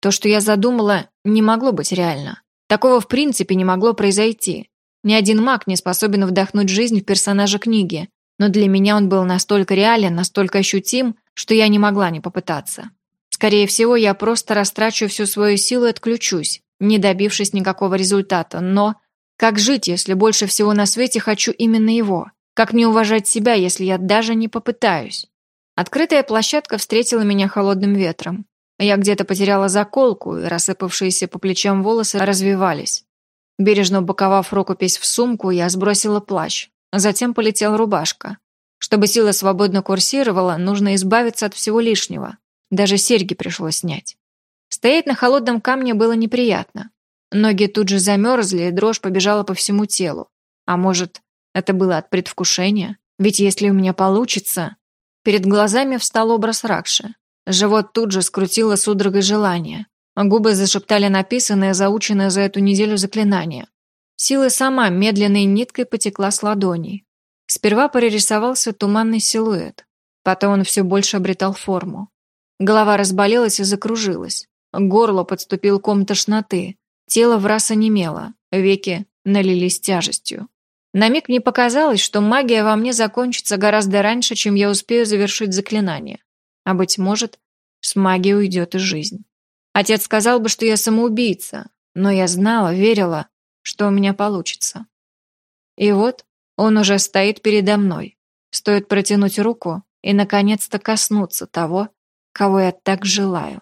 То, что я задумала, не могло быть реально. Такого в принципе не могло произойти. Ни один маг не способен вдохнуть жизнь в персонажа книги, но для меня он был настолько реален, настолько ощутим, что я не могла не попытаться. Скорее всего, я просто растрачу всю свою силу и отключусь, не добившись никакого результата. Но как жить, если больше всего на свете хочу именно его? Как не уважать себя, если я даже не попытаюсь? Открытая площадка встретила меня холодным ветром. Я где-то потеряла заколку, и рассыпавшиеся по плечам волосы развивались. Бережно упаковав рукопись в сумку, я сбросила плащ. Затем полетела рубашка. Чтобы сила свободно курсировала, нужно избавиться от всего лишнего. Даже серьги пришлось снять. Стоять на холодном камне было неприятно. Ноги тут же замерзли, и дрожь побежала по всему телу. А может, это было от предвкушения? Ведь если у меня получится... Перед глазами встал образ Ракши. Живот тут же скрутило судорогой желания. Губы зашептали написанное, заученное за эту неделю заклинание. Сила сама медленной ниткой потекла с ладоней. Сперва прорисовался туманный силуэт. Потом он все больше обретал форму. Голова разболелась и закружилась. К горлу подступил ком тошноты. Тело враз онемело. Веки налились тяжестью. На миг мне показалось, что магия во мне закончится гораздо раньше, чем я успею завершить заклинание. А быть может, с магией уйдет и жизнь. Отец сказал бы, что я самоубийца, но я знала, верила, что у меня получится. И вот он уже стоит передо мной. Стоит протянуть руку и, наконец-то, коснуться того, кого я так желаю.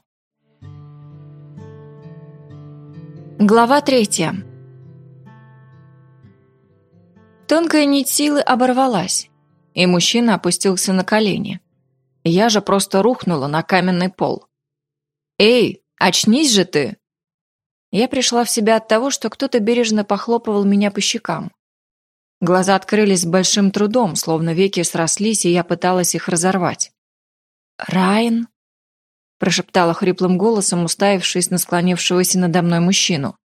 Глава 3. Тонкая нить силы оборвалась, и мужчина опустился на колени. Я же просто рухнула на каменный пол. «Эй, очнись же ты!» Я пришла в себя от того, что кто-то бережно похлопывал меня по щекам. Глаза открылись с большим трудом, словно веки срослись, и я пыталась их разорвать. «Райан?» – прошептала хриплым голосом, уставившись на склонившегося надо мной мужчину.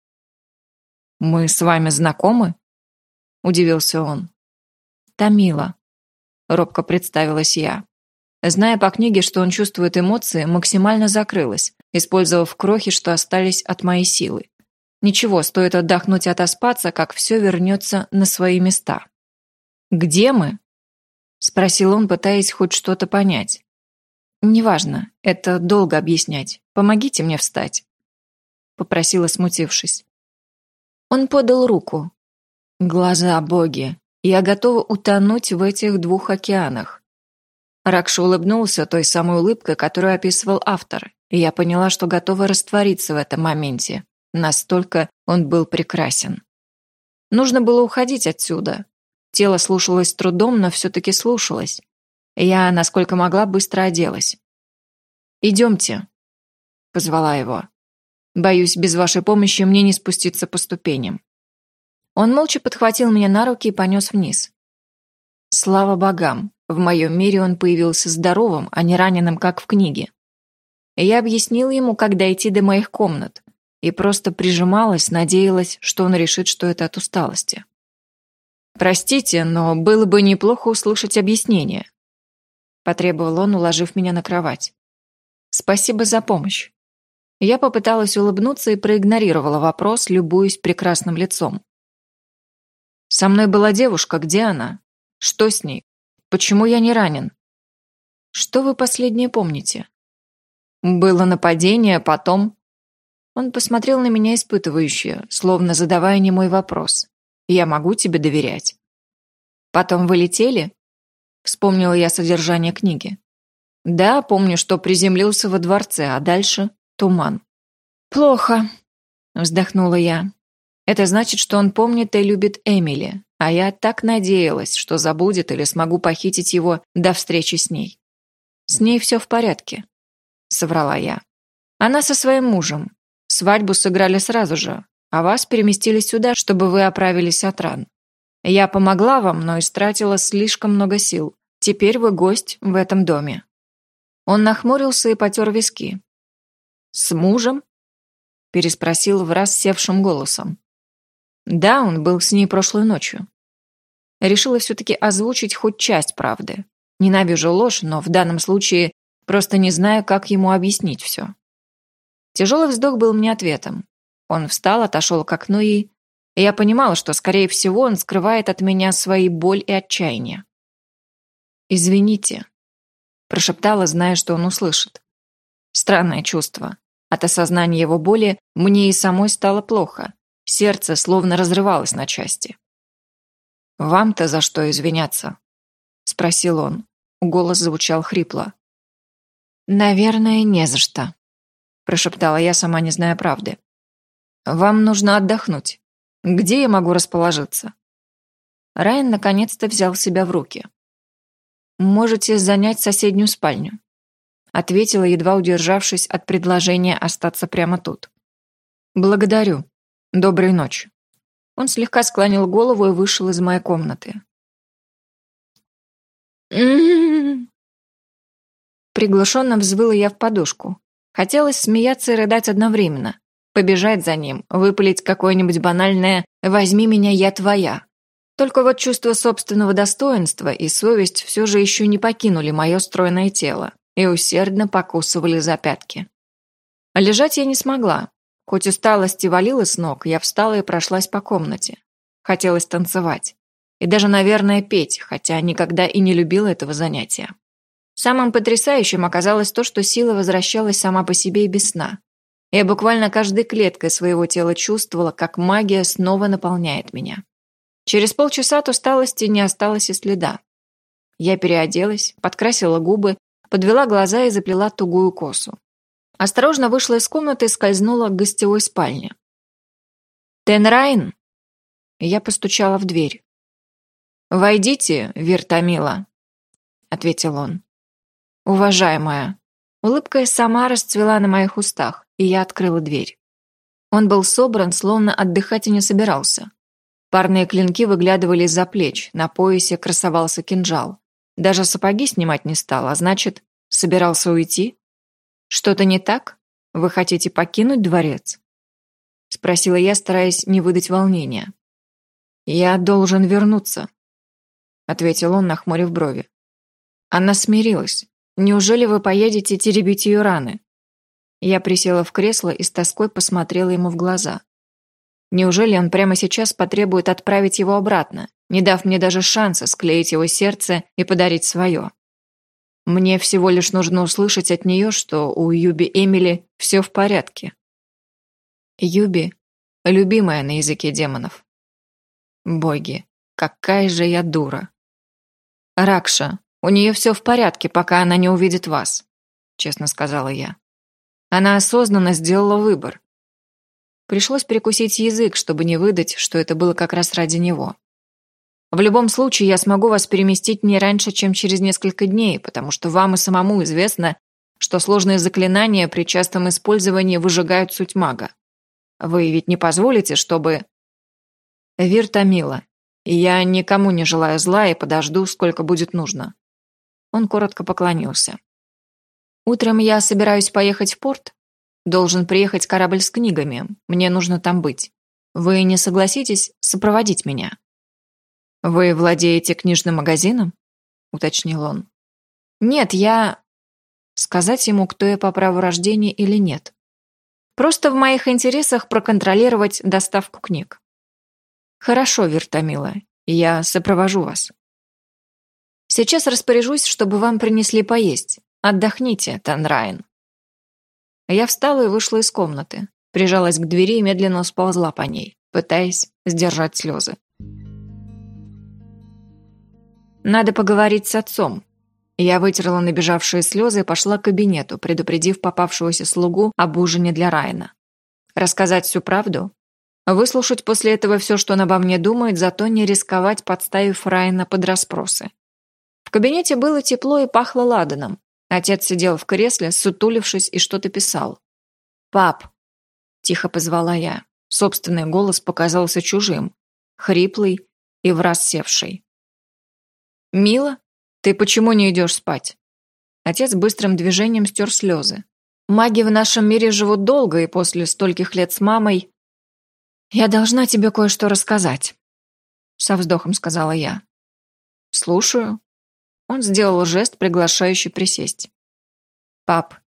«Мы с вами знакомы?» – удивился он. «Тамила», – робко представилась я. Зная по книге, что он чувствует эмоции, максимально закрылась, использовав крохи, что остались от моей силы. Ничего, стоит отдохнуть и отоспаться, как все вернется на свои места. «Где мы?» – спросил он, пытаясь хоть что-то понять. «Неважно, это долго объяснять. Помогите мне встать», – попросила, смутившись. Он подал руку. Глаза боги. Я готова утонуть в этих двух океанах. Ракша улыбнулся той самой улыбкой, которую описывал автор, и я поняла, что готова раствориться в этом моменте. Настолько он был прекрасен. Нужно было уходить отсюда. Тело слушалось с трудом, но все-таки слушалось. Я, насколько могла, быстро оделась. «Идемте», — позвала его. «Боюсь, без вашей помощи мне не спуститься по ступеням». Он молча подхватил меня на руки и понес вниз. Слава богам, в моем мире он появился здоровым, а не раненым, как в книге. Я объяснила ему, как дойти до моих комнат, и просто прижималась, надеялась, что он решит, что это от усталости. «Простите, но было бы неплохо услышать объяснение», – потребовал он, уложив меня на кровать. «Спасибо за помощь». Я попыталась улыбнуться и проигнорировала вопрос, любуясь прекрасным лицом. «Со мной была девушка, где она? Что с ней? Почему я не ранен?» «Что вы последнее помните?» «Было нападение, потом...» Он посмотрел на меня испытывающе, словно задавая немой вопрос. «Я могу тебе доверять?» «Потом вы летели?» Вспомнила я содержание книги. «Да, помню, что приземлился во дворце, а дальше туман». «Плохо», — вздохнула я. «Это значит, что он помнит и любит Эмили, а я так надеялась, что забудет или смогу похитить его до встречи с ней». «С ней все в порядке», — соврала я. «Она со своим мужем. Свадьбу сыграли сразу же, а вас переместили сюда, чтобы вы оправились от ран. Я помогла вам, но истратила слишком много сил. Теперь вы гость в этом доме». Он нахмурился и потер виски. «С мужем?» – переспросил враз севшим голосом. «Да, он был с ней прошлой ночью». Решила все-таки озвучить хоть часть правды. Ненавижу ложь, но в данном случае просто не знаю, как ему объяснить все. Тяжелый вздох был мне ответом. Он встал, отошел к окну и я понимала, что, скорее всего, он скрывает от меня свои боль и отчаяние. «Извините», – прошептала, зная, что он услышит. Странное чувство. От осознания его боли мне и самой стало плохо. Сердце словно разрывалось на части. «Вам-то за что извиняться?» – спросил он. Голос звучал хрипло. «Наверное, не за что», – прошептала я, сама не зная правды. «Вам нужно отдохнуть. Где я могу расположиться?» Райан наконец-то взял себя в руки. «Можете занять соседнюю спальню», — ответила, едва удержавшись от предложения остаться прямо тут. «Благодарю. Доброй ночи». Он слегка склонил голову и вышел из моей комнаты. Приглушенно взвыла я в подушку. Хотелось смеяться и рыдать одновременно. Побежать за ним, выпалить какое-нибудь банальное «возьми меня, я твоя». Только вот чувство собственного достоинства и совесть все же еще не покинули мое стройное тело и усердно покусывали за пятки. Лежать я не смогла. Хоть усталость и валила с ног, я встала и прошлась по комнате. Хотелось танцевать. И даже, наверное, петь, хотя никогда и не любила этого занятия. Самым потрясающим оказалось то, что сила возвращалась сама по себе и без сна. Я буквально каждой клеткой своего тела чувствовала, как магия снова наполняет меня. Через полчаса от усталости не осталось и следа. Я переоделась, подкрасила губы, подвела глаза и заплела тугую косу. Осторожно вышла из комнаты и скользнула к гостевой спальне. «Тенрайн!» Я постучала в дверь. «Войдите, Виртамила», — ответил он. «Уважаемая». Улыбка сама расцвела на моих устах, и я открыла дверь. Он был собран, словно отдыхать и не собирался. Парные клинки выглядывали из-за плеч, на поясе красовался кинжал. Даже сапоги снимать не стал, а значит, собирался уйти? «Что-то не так? Вы хотите покинуть дворец?» — спросила я, стараясь не выдать волнения. «Я должен вернуться», — ответил он, нахмурив брови. Она смирилась. «Неужели вы поедете теребить ее раны?» Я присела в кресло и с тоской посмотрела ему в глаза. Неужели он прямо сейчас потребует отправить его обратно, не дав мне даже шанса склеить его сердце и подарить свое? Мне всего лишь нужно услышать от нее, что у Юби Эмили все в порядке. Юби — любимая на языке демонов. Боги, какая же я дура. Ракша, у нее все в порядке, пока она не увидит вас, честно сказала я. Она осознанно сделала выбор. Пришлось прикусить язык, чтобы не выдать, что это было как раз ради него. В любом случае, я смогу вас переместить не раньше, чем через несколько дней, потому что вам и самому известно, что сложные заклинания при частом использовании выжигают суть мага. Вы ведь не позволите, чтобы... Виртамила, я никому не желаю зла и подожду, сколько будет нужно. Он коротко поклонился. Утром я собираюсь поехать в порт. Должен приехать корабль с книгами. Мне нужно там быть. Вы не согласитесь сопроводить меня? Вы владеете книжным магазином? Уточнил он. Нет, я... Сказать ему, кто я по праву рождения или нет. Просто в моих интересах проконтролировать доставку книг. Хорошо, Виртамила, я сопровожу вас. Сейчас распоряжусь, чтобы вам принесли поесть. Отдохните, Тенрайн. Я встала и вышла из комнаты, прижалась к двери и медленно сползла по ней, пытаясь сдержать слезы. Надо поговорить с отцом. Я вытерла набежавшие слезы и пошла к кабинету, предупредив попавшегося слугу об ужине для Райана. Рассказать всю правду? Выслушать после этого все, что он обо мне думает, зато не рисковать, подставив Райана под расспросы. В кабинете было тепло и пахло ладаном. Отец сидел в кресле, сутулившись, и что-то писал. «Пап!» – тихо позвала я. Собственный голос показался чужим, хриплый и враз севший. «Мила, ты почему не идешь спать?» Отец быстрым движением стер слезы. «Маги в нашем мире живут долго, и после стольких лет с мамой...» «Я должна тебе кое-что рассказать», — со вздохом сказала я. «Слушаю». Он сделал жест, приглашающий присесть. «Пап,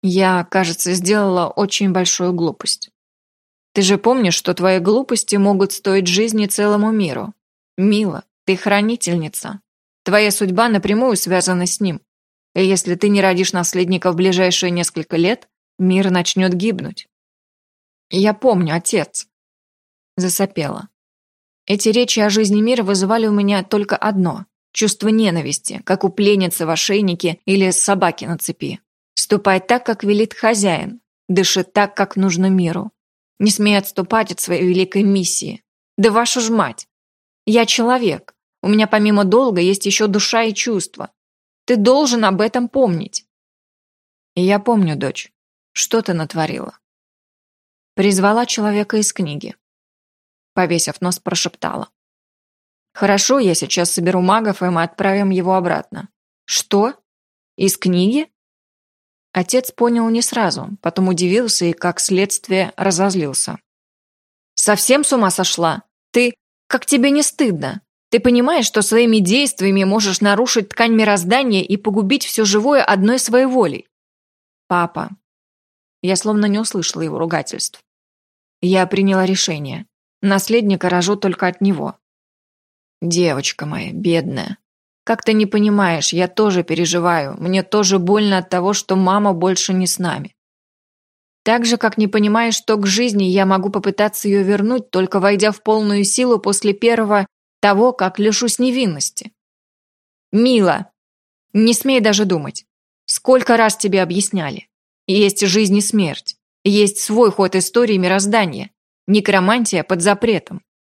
Я, кажется, сделала очень большую глупость. Ты же помнишь, что твои глупости могут стоить жизни целому миру? Мила, ты хранительница. Твоя судьба напрямую связана с ним. И если ты не родишь наследника в ближайшие несколько лет, мир начнет гибнуть. Я помню, отец. Засопела. Эти речи о жизни мира вызывали у меня только одно – чувство ненависти, как у пленницы в ошейнике или собаки на цепи. Ступай так, как велит хозяин, дыши так, как нужно миру. Не смей отступать от своей великой миссии. Да вашу ж мать! Я человек. У меня помимо долга есть еще душа и чувства. Ты должен об этом помнить. И я помню, дочь. Что ты натворила? Призвала человека из книги. Повесив нос, прошептала. Хорошо, я сейчас соберу магов, и мы отправим его обратно. Что? Из книги? Отец понял не сразу, потом удивился и, как следствие, разозлился. «Совсем с ума сошла? Ты... Как тебе не стыдно? Ты понимаешь, что своими действиями можешь нарушить ткань мироздания и погубить все живое одной своей волей?» «Папа...» Я словно не услышала его ругательств. Я приняла решение. Наследника рожу только от него. Девочка моя, бедная. Как ты не понимаешь, я тоже переживаю. Мне тоже больно от того, что мама больше не с нами. Так же, как не понимаешь, что к жизни я могу попытаться ее вернуть, только войдя в полную силу после первого того, как лишусь невинности. Мила, не смей даже думать. Сколько раз тебе объясняли. Есть жизнь и смерть. Есть свой ход истории мироздания. Некромантия под запретом.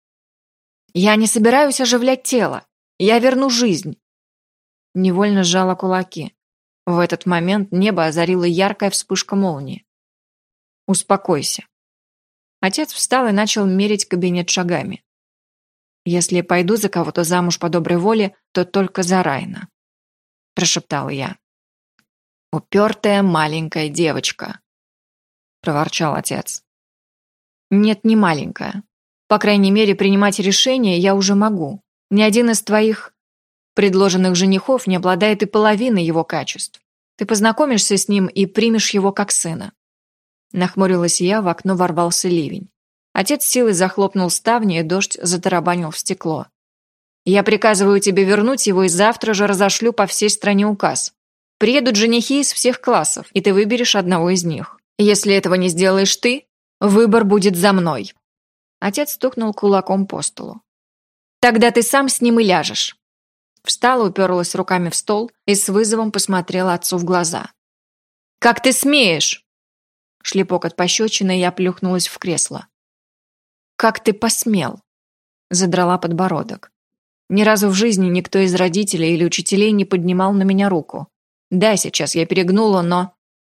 Я не собираюсь оживлять тело. Я верну жизнь. Невольно сжала кулаки. В этот момент небо озарила яркая вспышка молнии. Успокойся. Отец встал и начал мерить кабинет шагами. Если пойду за кого-то замуж по доброй воле, то только за Райна. Прошептала я. Упертая маленькая девочка. Проворчал отец. Нет, не маленькая. По крайней мере, принимать решения я уже могу. Ни один из твоих предложенных женихов не обладает и половиной его качеств. Ты познакомишься с ним и примешь его как сына. Нахмурилась я, в окно ворвался ливень. Отец силой захлопнул ставни, и дождь затарабанил в стекло. Я приказываю тебе вернуть его и завтра же разошлю по всей стране указ. Приедут женихи из всех классов, и ты выберешь одного из них. Если этого не сделаешь ты, выбор будет за мной. Отец стукнул кулаком по столу. Тогда ты сам с ним и ляжешь. Встала, уперлась руками в стол и с вызовом посмотрела отцу в глаза. «Как ты смеешь?» Шлепок от пощечины, и я плюхнулась в кресло. «Как ты посмел?» Задрала подбородок. Ни разу в жизни никто из родителей или учителей не поднимал на меня руку. Да, сейчас я перегнула, но...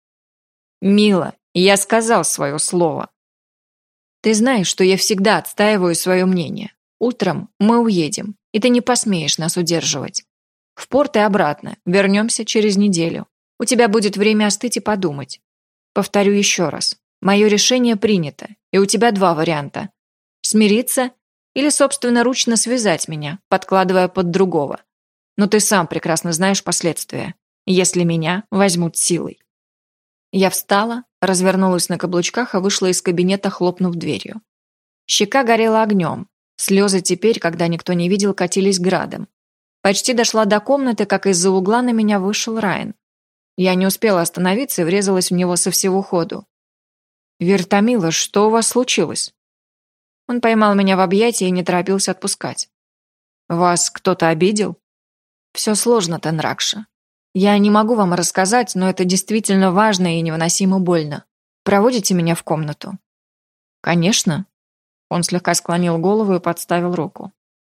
«Мила, я сказал свое слово. Ты знаешь, что я всегда отстаиваю свое мнение. Утром мы уедем, и ты не посмеешь нас удерживать. В порт и обратно, вернемся через неделю. У тебя будет время остыть и подумать. Повторю еще раз. Мое решение принято, и у тебя два варианта. Смириться или собственноручно связать меня, подкладывая под другого. Но ты сам прекрасно знаешь последствия, если меня возьмут силой». Я встала, развернулась на каблучках и вышла из кабинета, хлопнув дверью. Щека горела огнем. Слезы теперь, когда никто не видел, катились градом. Почти дошла до комнаты, как из-за угла на меня вышел Райан. Я не успела остановиться и врезалась в него со всего ходу. «Вертамила, что у вас случилось?» Он поймал меня в объятия и не торопился отпускать. «Вас кто-то обидел?» «Все сложно, Тенракша. Я не могу вам рассказать, но это действительно важно и невыносимо больно. Проводите меня в комнату?» «Конечно». Он слегка склонил голову и подставил руку.